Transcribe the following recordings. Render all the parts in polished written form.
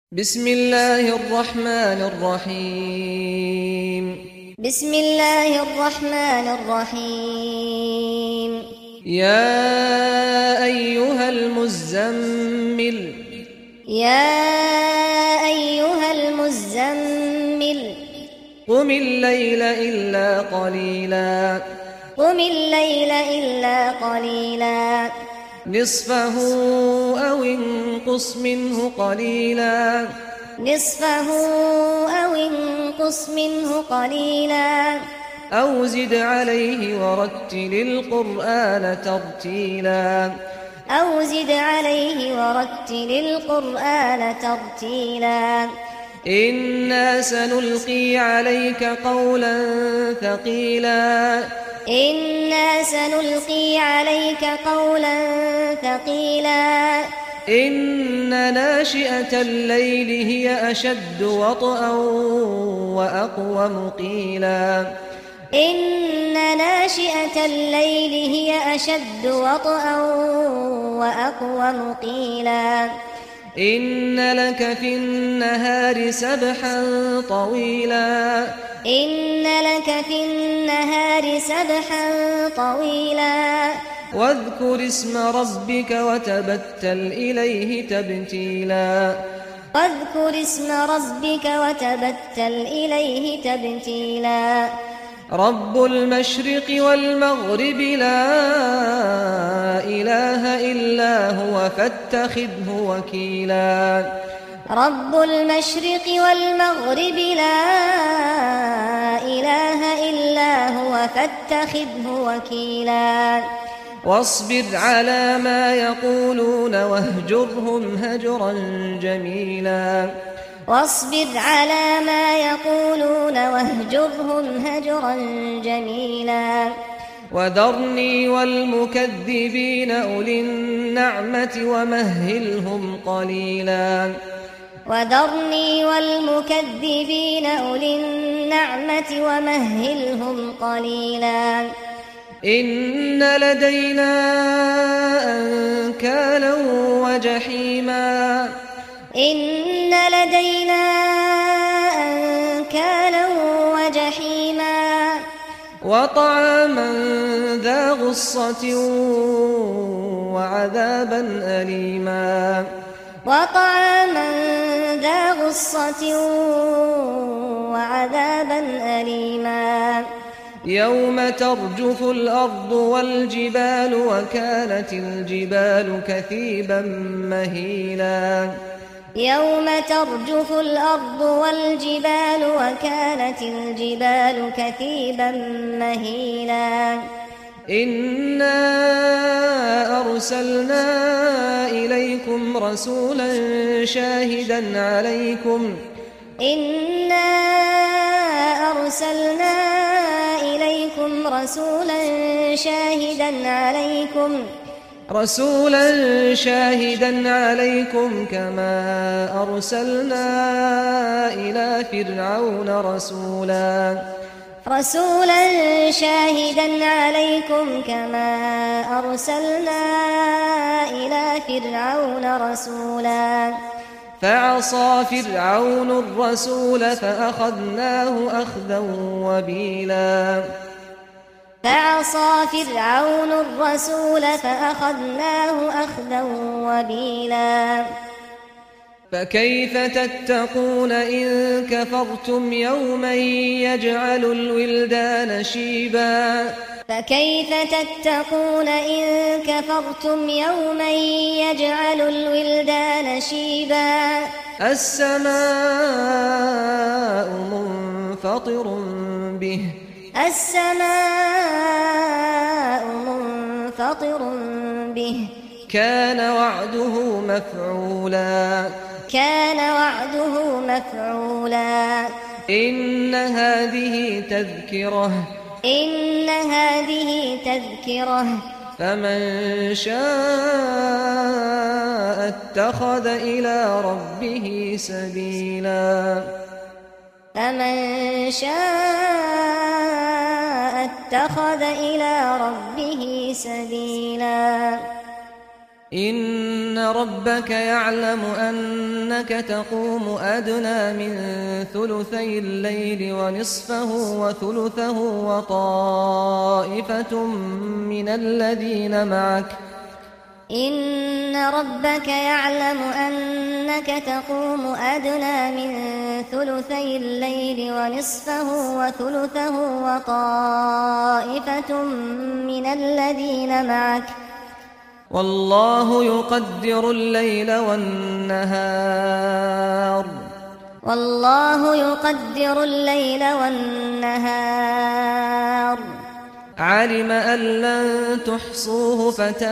بسم الله الرحمن الرحيم بسم الله الرحمن الرحيم يا أيها المزمل يا أيها المزمل قم الليل إلا قليلا قم الليل إلا قليلا نصفه أو انقص منه قليلا نصفه أو انقص منه قليلا أو زد عليه ورتل القرآن ترتيلا أو زد عليه ورتل القرآن ترتيلا إنا سنلقي عليك قولا ثقيلا إنا سنلقي عليك قولا ثقيلا إن ناشئة الليل هي أشد وطئا وأقوم قيلا إن ناشئة الليل هي أشد وطئا وأقوم قيلا إن لك في النهار سبحا طويلا إن لك في النهار سبحا طويلا واذكر اسم ربك وتبتل إليه تبتيلا واذكر اسم ربك وتبتل إليه تبتيلا رب المشرق والمغرب لا إله إلا هو فاتخذه وكيلا رب المشرق والمغرب لا إله إلا هو فاتخذه وكيلا واصبر على ما يقولون واهجرهم هجرا جميلا واصبر على ما يقولون واهجرهم هجرا جميلا وذرني والمكذبين أولي النعمة ومهلهم قليلا وذرني والمكذبين أولي النعمة ومهلهم قليلا إن لدينا أنكالا وجحيما إن لدينا أنكالا وجحيما وطعاما ذا غصة وعذابا أليما وطعاما ذا غصة وعذابا أليما يوم ترجف الأرض والجبال وكانت الجبال كثيبا مهيلا يوم ترجف الأرض والجبال وكانت الجبال كثيبا مهيلا إنا أرسلنا إليكم رسولا شاهدا عليكم إنا أرسلنا إليكم رسولا شاهدا عليكم كما أرسلنا إلى فرعون رسولا فعصى فرعون الرسول فأخذناه أخذا وبيلا فكيف تتقون إن كفرتم يوما يجعل الولدان شيبا السماء منفطر به كان وعده مفعولا إن هذه تذكرة فمن شاء اتخذ إلى ربه سبيلا إن ربك يعلم أنك تقوم أدنى من ثلثي الليل ونصفه وثلثه وطائفة من الذين معك إن ربك يعلم أنك تقوم أدنى من ثلثي الليل ونصفه وثلثه وطائفة من الذين معك والله يقدر الليل والنهار علم أن لن تحصوه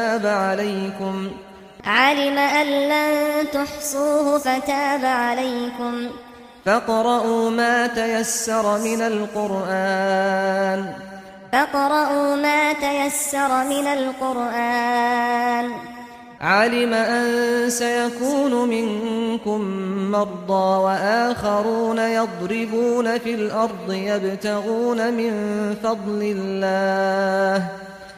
فتاب عليكم فاقرؤوا ما تيسر من القرآن علم أن سيكون منكم مرضى وآخرون يضربون في الأرض يبتغون من فضل الله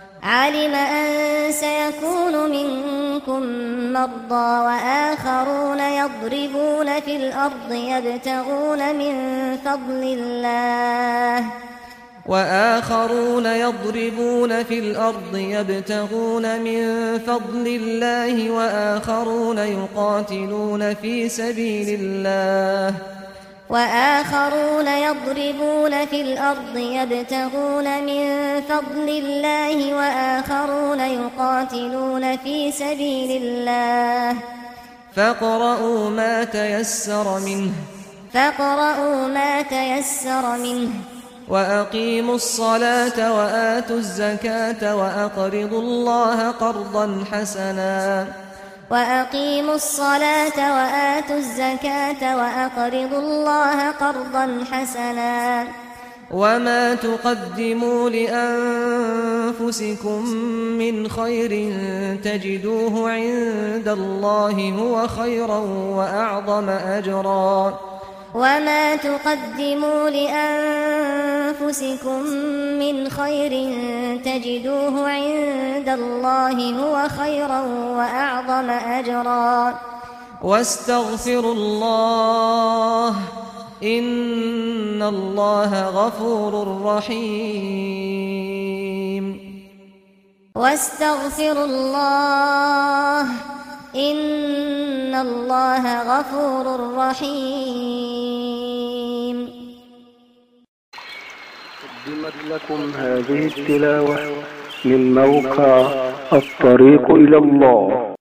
وآخرون يضربون في الأرض يبتغون من فضل الله وآخرون يقاتلون في سبيل الله فاقرؤوا ما تيسر منه وأقيموا الصلاة وآتوا الزكاة وأقرضوا الله قرضا حسنا وما تقدموا لأنفسكم من خير تجدوه عند الله هو خيرا وأعظم أجرا واستغفروا الله إن الله غفور رحيم قدمت لكم هذه التلاوة من موقع الطريق إلى الله.